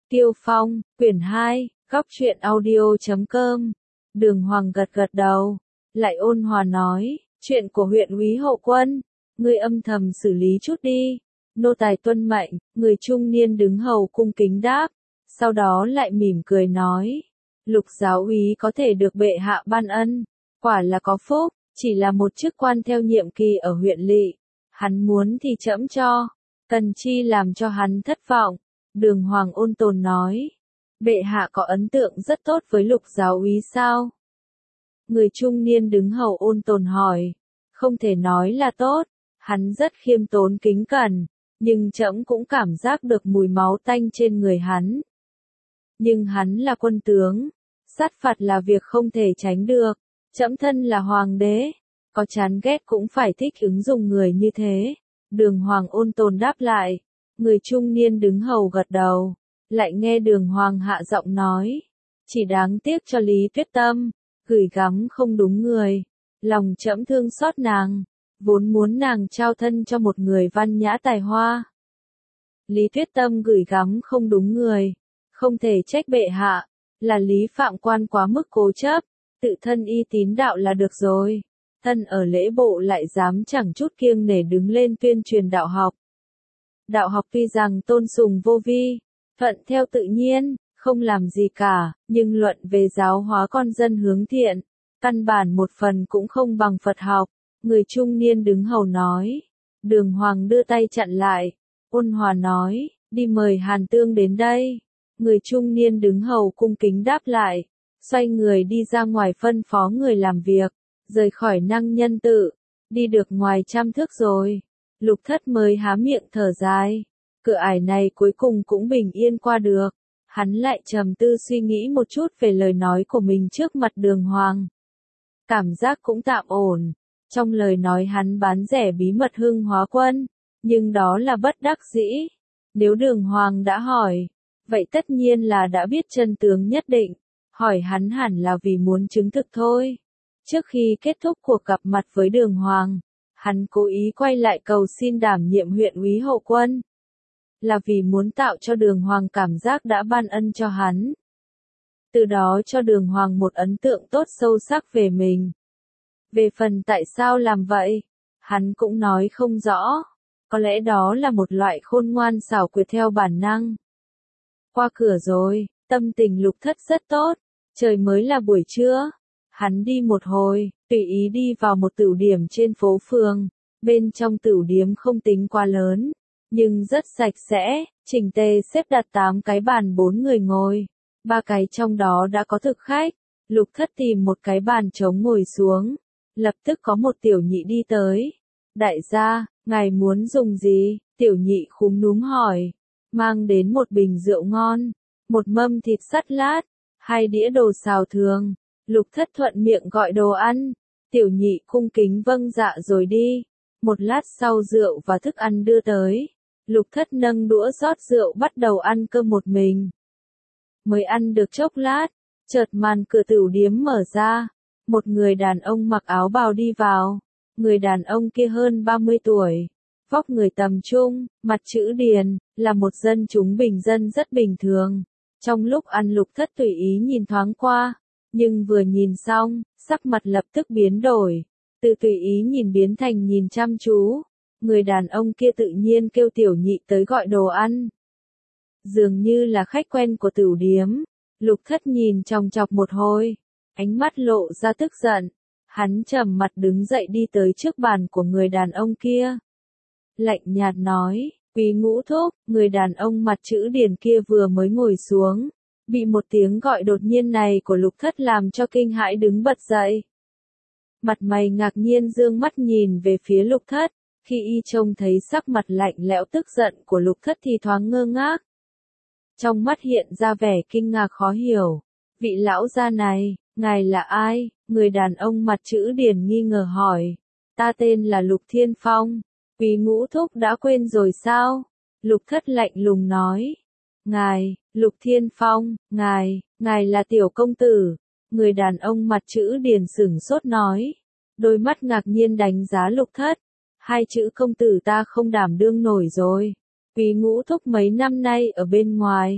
Tiêu Phong, quyển 2, góc truyện audio.com. Đường Hoàng gật gật đầu, lại ôn hòa nói, chuyện của huyện úy Hậu Quân, ngươi âm thầm xử lý chút đi. Nô tài tuân mệnh, người trung niên đứng hầu cung kính đáp, sau đó lại mỉm cười nói, Lục giáo úy có thể được bệ hạ ban ân, quả là có phúc, chỉ là một chức quan theo nhiệm kỳ ở huyện lỵ, hắn muốn thì trẫm cho, cần chi làm cho hắn thất vọng. Đường Hoàng ôn tồn nói, bệ hạ có ấn tượng rất tốt với Lục giáo úy sao? Người trung niên đứng hầu ôn tồn hỏi, không thể nói là tốt, hắn rất khiêm tốn kính cẩn, nhưng trẫm cũng cảm giác được mùi máu tanh trên người hắn. Nhưng hắn là quân tướng, sát phạt là việc không thể tránh được, trẫm thân là hoàng đế, có chán ghét cũng phải thích ứng dùng người như thế. Đường Hoàng ôn tồn đáp lại, người trung niên đứng hầu gật đầu, lại nghe Đường Hoàng hạ giọng nói, chỉ đáng tiếc cho Lý Tuyết Tâm, gửi gắm không đúng người, lòng trẫm thương xót nàng, vốn muốn nàng trao thân cho một người văn nhã tài hoa. Lý Tuyết Tâm gửi gắm không đúng người, không thể trách bệ hạ, là Lý Phạm Quan quá mức cố chấp, tự thân y tín đạo là được rồi. Thân ở lễ bộ lại dám chẳng chút kiêng nể đứng lên tuyên truyền đạo học. Đạo học tuy rằng tôn sùng vô vi, thuận theo tự nhiên, không làm gì cả, nhưng luận về giáo hóa con dân hướng thiện, căn bản một phần cũng không bằng Phật học. Người trung niên đứng hầu nói, Đường Hoàng đưa tay chặn lại, ôn hòa nói, đi mời Hàn Tương đến đây. Người trung niên đứng hầu cung kính đáp lại, xoay người đi ra ngoài phân phó người làm việc, rời khỏi Năng Nhân Tự, đi được ngoài 100 thước rồi. Lục Thất mới há miệng thở dài, cửa ải này cuối cùng cũng bình yên qua được. Hắn lại trầm tư suy nghĩ một chút về lời nói của mình trước mặt Đường Hoàng. Cảm giác cũng tạm ổn, trong lời nói hắn bán rẻ bí mật Hưng Hóa Quân, nhưng đó là bất đắc dĩ. Nếu Đường Hoàng đã hỏi, vậy tất nhiên là đã biết chân tướng nhất định, hỏi hắn hẳn là vì muốn chứng thực thôi. Trước khi kết thúc cuộc gặp mặt với Đường Hoàng, hắn cố ý quay lại cầu xin đảm nhiệm huyện úy Hậu Quân. Là vì muốn tạo cho Đường Hoàng cảm giác đã ban ân cho hắn. Từ đó cho Đường Hoàng một ấn tượng tốt sâu sắc về mình. Về phần tại sao làm vậy, hắn cũng nói không rõ. Có lẽ đó là một loại khôn ngoan xảo quyệt theo bản năng. Qua cửa rồi, tâm tình Lục Thất rất tốt, trời mới là buổi trưa. Hắn đi một hồi, tùy ý đi vào một tửu điểm trên phố phường. Bên trong tửu điếm không tính quá lớn, nhưng rất sạch sẽ, chỉnh tề xếp đặt 8 cái bàn 4 người ngồi. 3 cái trong đó đã có thực khách. Lục Thất tìm một cái bàn trống ngồi xuống. Lập tức có một tiểu nhị đi tới. Đại gia, ngài muốn dùng gì? Tiểu nhị khúm núm hỏi. Mang đến một bình rượu ngon, một mâm thịt sắt lát, 2 đĩa đồ xào thường. Lục Thất thuận miệng gọi đồ ăn. Tiểu nhị cung kính vâng dạ rồi đi. Một lát sau rượu và thức ăn đưa tới. Lục Thất nâng đũa rót rượu bắt đầu ăn cơm một mình. Mới ăn được chốc lát, chợt màn cửa tửu điếm mở ra. Một người đàn ông mặc áo bào đi vào. Người đàn ông kia hơn 30 tuổi. Vóc người tầm trung, mặt chữ điền, là một dân chúng bình dân rất bình thường. Trong lúc ăn Lục Thất tùy ý nhìn thoáng qua. Nhưng vừa nhìn xong, sắc mặt lập tức biến đổi. Từ tùy ý nhìn biến thành nhìn chăm chú. Người đàn ông kia tự nhiên kêu tiểu nhị tới gọi đồ ăn. Dường như là khách quen của tửu điếm. Lục Thất nhìn chòng chọc một hồi, ánh mắt lộ ra tức giận. Hắn trầm mặt đứng dậy đi tới trước bàn của người đàn ông kia. Lạnh nhạt nói, Quý Ngũ Thúc. Người đàn ông mặt chữ điền kia vừa mới ngồi xuống, bị một tiếng gọi đột nhiên này của Lục Thất làm cho kinh hãi đứng bật dậy. Mặt mày ngạc nhiên dương mắt nhìn về phía Lục Thất, khi y trông thấy sắc mặt lạnh lẽo tức giận của Lục Thất thì thoáng ngơ ngác. Trong mắt hiện ra vẻ kinh ngạc khó hiểu. Vị lão gia này, ngài là ai? Người đàn ông mặt chữ điền nghi ngờ hỏi. Ta tên là Lục Thiên Phong. Quý Ngũ Thúc đã quên rồi sao? Lục Thất lạnh lùng nói. Ngài, Lục Thiên Phong, ngài là tiểu công tử. Người đàn ông mặt chữ điền sửng sốt nói. Đôi mắt ngạc nhiên đánh giá Lục Thất. 2 chữ công tử ta không đảm đương nổi rồi. Quý Ngũ Thúc mấy năm nay ở bên ngoài,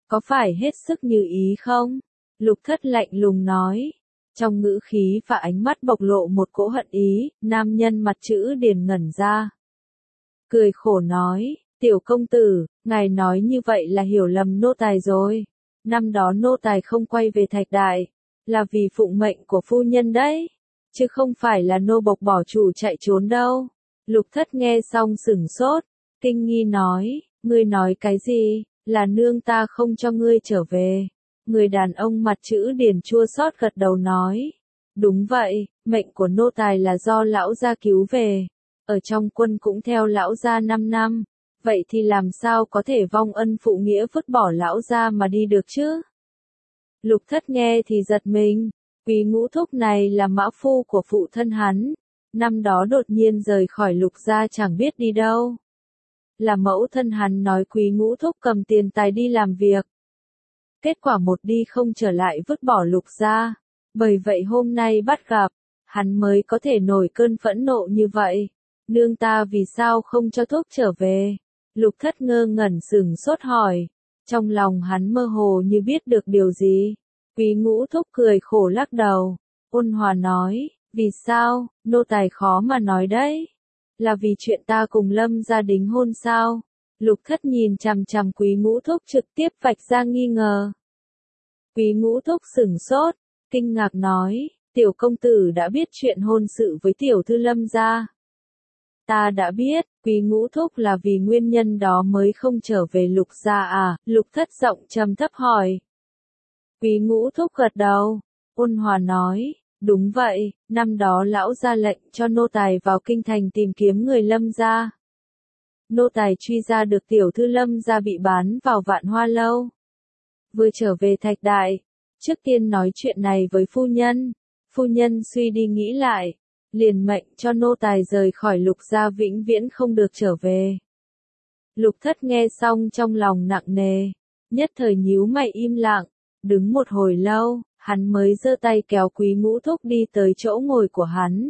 Có phải hết sức như ý không? Lục Thất lạnh lùng nói. Trong ngữ khí và ánh mắt bộc lộ một cỗ hận ý, nam nhân mặt chữ Điền ngẩn ra. Cười khổ nói, tiểu công tử, ngài nói như vậy là hiểu lầm nô tài rồi. Năm đó nô tài không quay về Thạch Đại, là vì phụng mệnh của phu nhân đấy, chứ không phải là nô bộc bỏ chủ chạy trốn đâu. Lục Thất nghe xong sửng sốt, kinh nghi nói, ngươi nói cái gì, là nương ta không cho ngươi trở về. Người đàn ông mặt chữ Điền chua xót gật đầu nói, đúng vậy, mệnh của nô tài là do lão gia cứu về, ở trong quân cũng theo lão gia 5 năm, vậy thì làm sao có thể vong ân phụ nghĩa vứt bỏ lão gia mà đi được chứ? Lục Thất nghe thì giật mình, Quý Ngũ Thúc này là mã phu của phụ thân hắn, năm đó đột nhiên rời khỏi Lục gia chẳng biết đi đâu. Là mẫu thân hắn nói Quý Ngũ Thúc cầm tiền tài đi làm việc. Kết quả một đi không trở lại vứt bỏ Lục gia, bởi vậy hôm nay bắt gặp, hắn mới có thể nổi cơn phẫn nộ như vậy. Nương ta vì sao không cho Thúc trở về? Lục Thất ngơ ngẩn sửng sốt hỏi, trong lòng hắn mơ hồ như biết được điều gì. Quý Ngũ Thúc cười khổ lắc đầu, ôn hòa nói, vì sao, nô tài khó mà nói đấy. Là vì chuyện ta cùng Lâm gia đính hôn sao? Lục Thất nhìn chằm chằm Quý Ngũ Thúc trực tiếp vạch ra nghi ngờ. Quý Ngũ Thúc sửng sốt, kinh ngạc nói, tiểu công tử đã biết chuyện hôn sự với tiểu thư Lâm gia. Ta đã biết, Quý Ngũ Thúc là vì nguyên nhân đó mới không trở về Lục gia à? Lục Thất giọng trầm thấp hỏi. Quý Ngũ Thúc gật đầu, ôn hòa nói, đúng vậy, năm đó lão ra lệnh cho nô tài vào kinh thành tìm kiếm người Lâm gia. Nô tài truy ra được tiểu thư Lâm gia bị bán vào Vạn Hoa lâu. Vừa trở về Thạch Đại, trước tiên nói chuyện này với phu nhân suy đi nghĩ lại, liền mệnh cho nô tài rời khỏi Lục gia vĩnh viễn không được trở về. Lục Thất nghe xong trong lòng nặng nề, nhất thời nhíu mày im lặng, đứng một hồi lâu, hắn mới giơ tay kéo Quý Ngũ Thúc đi tới chỗ ngồi của hắn.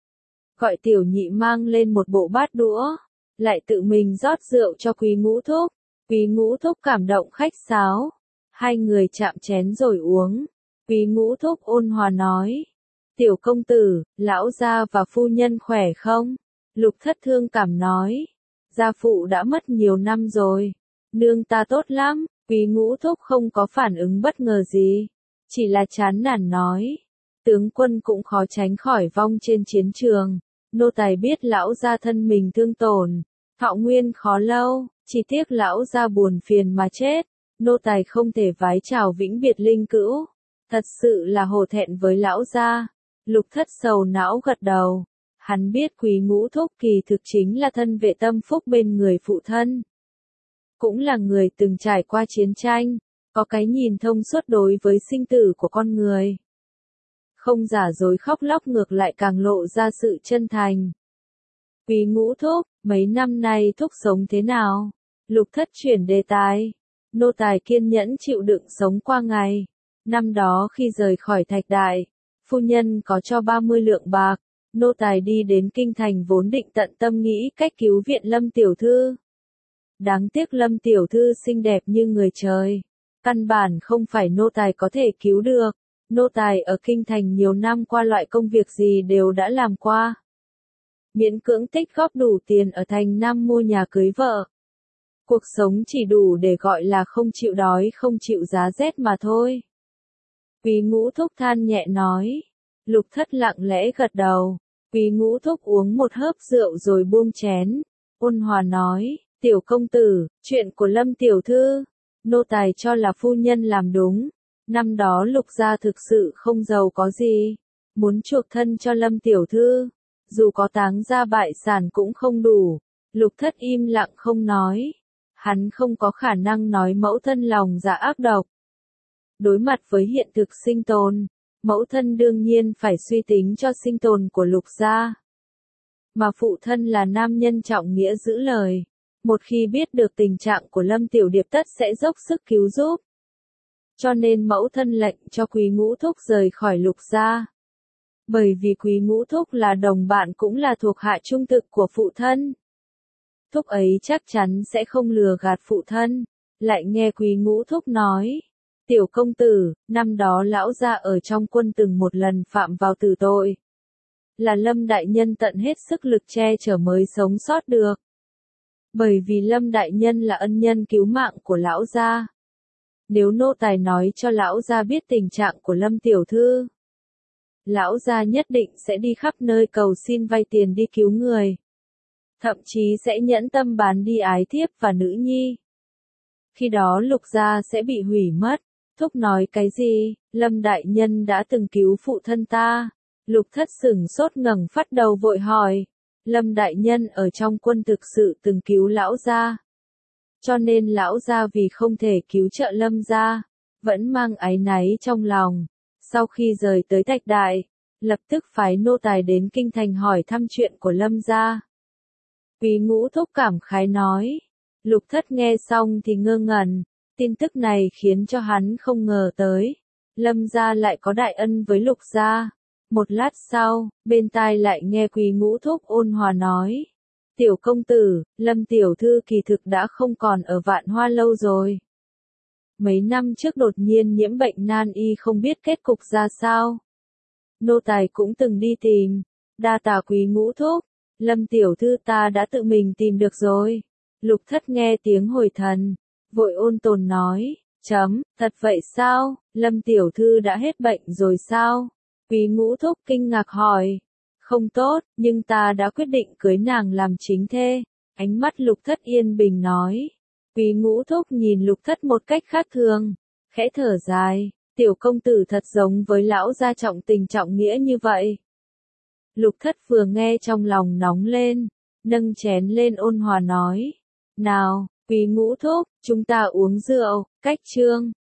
Gọi tiểu nhị mang lên một bộ bát đũa, lại tự mình rót rượu cho Quý Ngũ Thúc. Quý Ngũ Thúc cảm động khách sáo, hai người chạm chén rồi uống. Quý Ngũ Thúc ôn hòa nói, tiểu công tử, lão gia và phu nhân khỏe không? Lục Thất thương cảm nói, gia phụ đã mất nhiều năm rồi, nương ta tốt lắm. Quý Ngũ Thúc không có phản ứng bất ngờ gì, chỉ là chán nản nói, tướng quân cũng khó tránh khỏi vong trên chiến trường, nô tài biết lão gia thân mình thương tổn, thọ nguyên khó lâu, chỉ tiếc lão gia buồn phiền mà chết, nô tài không thể vái chào vĩnh biệt linh cữu, thật sự là hổ thẹn với lão gia. Lục Thất sầu não gật đầu, hắn biết Quý Ngũ Thúc kỳ thực chính là thân vệ tâm phúc bên người phụ thân. Cũng là người từng trải qua chiến tranh, có cái nhìn thông suốt đối với sinh tử của con người. Không giả dối khóc lóc ngược lại càng lộ ra sự chân thành. Quý Ngũ Thúc, mấy năm nay Thúc sống thế nào? Lục Thất chuyển đề tài. Nô tài kiên nhẫn chịu đựng sống qua ngày. Năm đó khi rời khỏi Thạch Đại, phu nhân có cho 30 lượng bạc. Nô tài đi đến kinh thành vốn định tận tâm nghĩ cách cứu viện Lâm tiểu thư. Đáng tiếc Lâm tiểu thư xinh đẹp như người trời, căn bản không phải nô tài có thể cứu được. Nô tài ở kinh thành nhiều năm qua loại công việc gì đều đã làm qua. Miễn cưỡng tích góp đủ tiền ở thành Nam mua nhà cưới vợ. Cuộc sống chỉ đủ để gọi là không chịu đói không chịu giá rét mà thôi. Quý Ngũ Thúc than nhẹ nói. Lục Thất lặng lẽ gật đầu. Quý Ngũ Thúc uống một hớp rượu rồi buông chén, ôn hòa nói, tiểu công tử, chuyện của Lâm tiểu thư, nô tài cho là phu nhân làm đúng. Năm đó Lục gia thực sự không giàu có gì, muốn chuộc thân cho Lâm tiểu thư, dù có táng gia bại sản cũng không đủ. Lục Thất im lặng không nói, hắn không có khả năng nói mẫu thân lòng dạ ác độc. Đối mặt với hiện thực sinh tồn, mẫu thân đương nhiên phải suy tính cho sinh tồn của Lục gia. Mà phụ thân là nam nhân trọng nghĩa giữ lời, một khi biết được tình trạng của Lâm Tiểu Điệp tất sẽ dốc sức cứu giúp. Cho nên mẫu thân lệnh cho Quý Ngũ Thúc rời khỏi Lục gia. Bởi vì Quý Ngũ Thúc là đồng bạn cũng là thuộc hạ trung thực của phụ thân. Thúc ấy chắc chắn sẽ không lừa gạt phụ thân. lại nghe Quý Ngũ Thúc nói. Tiểu công tử, năm đó lão gia ở trong quân từng một lần phạm vào tử tội. Là Lâm đại nhân tận hết sức lực che chở mới sống sót được. Bởi vì Lâm đại nhân là ân nhân cứu mạng của lão gia. Nếu nô tài nói cho lão gia biết tình trạng của Lâm tiểu thư, lão gia nhất định sẽ đi khắp nơi cầu xin vay tiền đi cứu người. Thậm chí sẽ nhẫn tâm bán đi ái thiếp và nữ nhi. Khi đó Lục gia sẽ bị hủy mất. Thúc nói cái gì? Lâm đại nhân đã từng cứu phụ thân ta. Lục Thất sửng sốt ngẩng phát đầu vội hỏi. Lâm đại nhân ở trong quân thực sự từng cứu lão gia. Cho nên lão gia vì không thể cứu trợ Lâm gia, vẫn mang áy náy trong lòng. Sau khi rời tới Thạch Đại, lập tức phái nô tài đến kinh thành hỏi thăm chuyện của Lâm gia. Quý Ngũ Thúc cảm khái nói. Lục Thất nghe xong thì ngơ ngẩn. Tin tức này khiến cho hắn không ngờ tới. Lâm gia lại có đại ân với Lục gia. Một lát sau, bên tai lại nghe Quý Ngũ Thúc ôn hòa nói. Tiểu công tử, Lâm tiểu thư kỳ thực đã không còn ở Vạn Hoa lâu rồi. Mấy năm trước đột nhiên nhiễm bệnh nan y không biết kết cục ra sao. Nô tài cũng từng đi tìm. Đa tạ Quý Ngũ Thúc. Lâm tiểu thư ta đã tự mình tìm được rồi. Lục Thất nghe tiếng hồi thần. Vội ôn tồn nói. Thật vậy sao? Lâm tiểu thư đã hết bệnh rồi sao? Quý Ngũ Thúc kinh ngạc hỏi. Không tốt, nhưng ta đã quyết định cưới nàng làm chính thê. Ánh mắt Lục Thất yên bình nói. Quý Ngũ Thúc nhìn Lục Thất một cách khác thường. Khẽ thở dài. Tiểu công tử thật giống với lão gia trọng tình trọng nghĩa như vậy. Lục Thất vừa nghe trong lòng nóng lên. Nâng chén lên ôn hòa nói. Nào, Quý Ngũ Thúc, chúng ta uống rượu. Cách chương